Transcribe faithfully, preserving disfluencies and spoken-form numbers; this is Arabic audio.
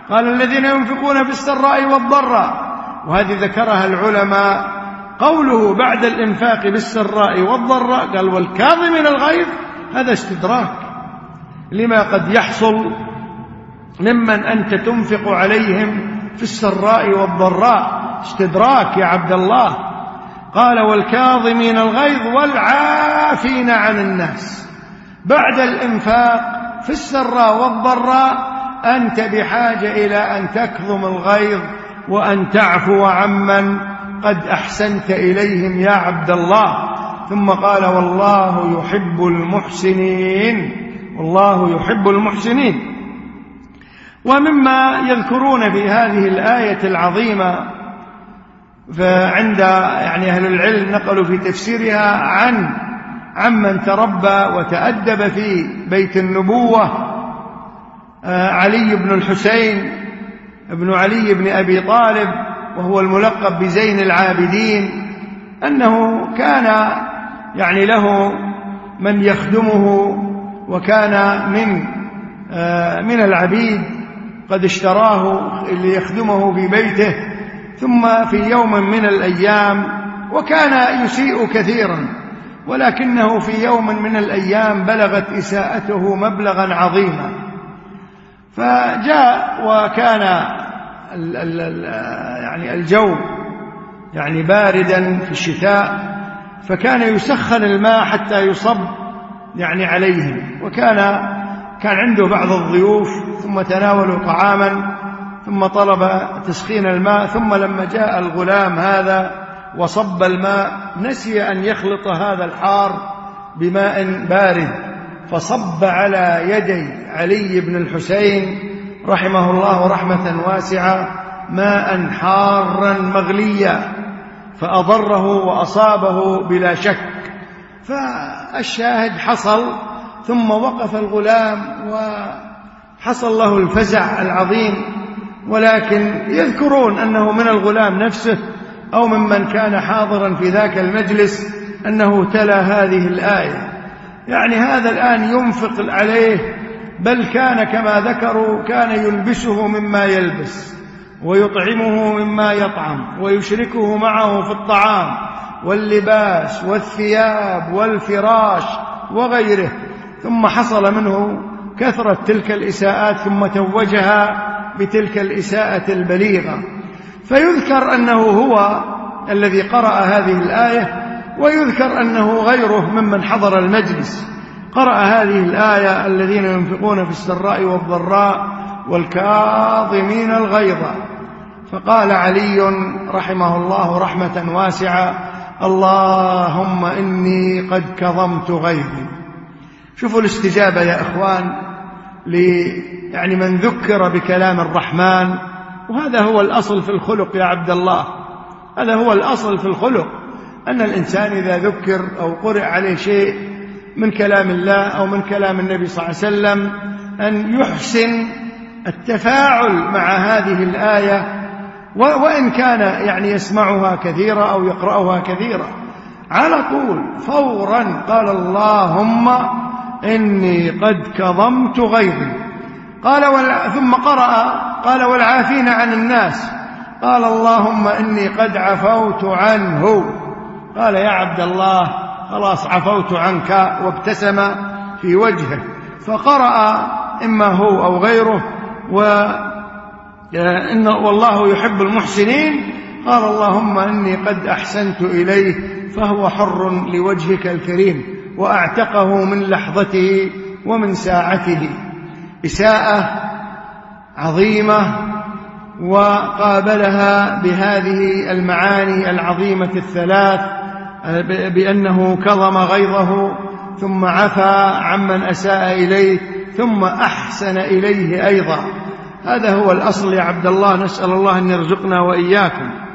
قال الذين ينفقون في السراء والضراء، وهذه ذكرها العلماء. قوله بعد الإنفاق بالسراء والضراء قال والكاظمين الغيظ، هذا استدراك لما قد يحصل ممن أنت تنفق عليهم في السراء والضراء، استدراك يا عبد الله. قال والكاظمين الغيظ والعافين عن الناس. بعد الإنفاق في السراء والضراء أنت بحاجة إلى أن تكظم الغيظ وأن تعفو عمن قد أحسنت إليهم يا عبد الله. ثم قال والله يحب المحسنين، والله يحب المحسنين. ومما يذكرون في هذه الآية العظيمة، فعند يعني أهل العلم نقلوا في تفسيرها عن عمن تربى وتأدب في بيت النبوة علي بن الحسين ابن علي بن أبي طالب، وهو الملقب بزين العابدين، أنه كان يعني له من يخدمه، وكان من من العبيد قد اشتراه ليخدمه في بيته. ثم في يوم من الأيام، وكان يسيء كثيرا، ولكنه في يوم من الأيام بلغت إساءته مبلغا عظيما، فجاء وكان ال ال ال يعني الجو يعني باردا في الشتاء، فكان يسخن الماء حتى يصب يعني عليهم، وكان كان عنده بعض الضيوف، ثم تناولوا طعاما، ثم طلب تسخين الماء. ثم لما جاء الغلام هذا وصب الماء نسي أن يخلط هذا الحار بماء بارد، فصب على يدي علي بن الحسين رحمه الله رحمة واسعة ماء حارا مغليا، فأضره وأصابه بلا شك. فالشاهد حصل، ثم وقف الغلام وحصل له الفزع العظيم، ولكن يذكرون أنه من الغلام نفسه أو ممن كان حاضرا في ذاك المجلس أنه تلا هذه الآية. يعني هذا الآن ينفق عليه، بل كان كما ذكروا كان يلبسه مما يلبس، ويطعمه مما يطعم، ويشركه معه في الطعام واللباس والثياب والفراش وغيره. ثم حصل منه كثرة تلك الإساءات، ثم توجها بتلك الإساءة البليغة. فيذكر أنه هو الذي قرأ هذه الآية، ويذكر أنه غيره ممن حضر المجلس قرأ هذه الآية الذين ينفقون في السراء والضراء والكاظمين الغيظ. فقال علي رحمه الله رحمة واسعة اللهم إني قد كظمت غيظي. شوفوا الاستجابة يا إخوان يعني من ذكر بكلام الرحمن، وهذا هو الأصل في الخلق يا عبد الله، هذا هو الأصل في الخلق، أن الإنسان إذا ذكر أو قرئ عليه شيء من كلام الله أو من كلام النبي صلى الله عليه وسلم أن يحسن التفاعل مع هذه الآية، وإن كان يعني يسمعها كثيرا أو يقرأها كثيرا، على طول فورا قال اللهم إني قد كظمت غيظي. قال ثم قرأ قال والعافين عن الناس، قال اللهم إني قد عفوت عنه. قال يا عبد الله خلاص عفوت عنك، وابتسم في وجهه. فقرأ إما هو أو غيره وإن والله يحب المحسنين، قال اللهم إني قد أحسنت إليه فهو حر لوجهك الكريم، وأعتقه من لحظته ومن ساعته. إساءة عظيمة، وقابلها بهذه المعاني العظيمة الثلاث، بأنه كظم غيظه، ثم عفا عمن أساء إليه، ثم أحسن إليه أيضا. هذا هو الأصل يا عبد الله، نسأل الله أن يرزقنا وإياكم.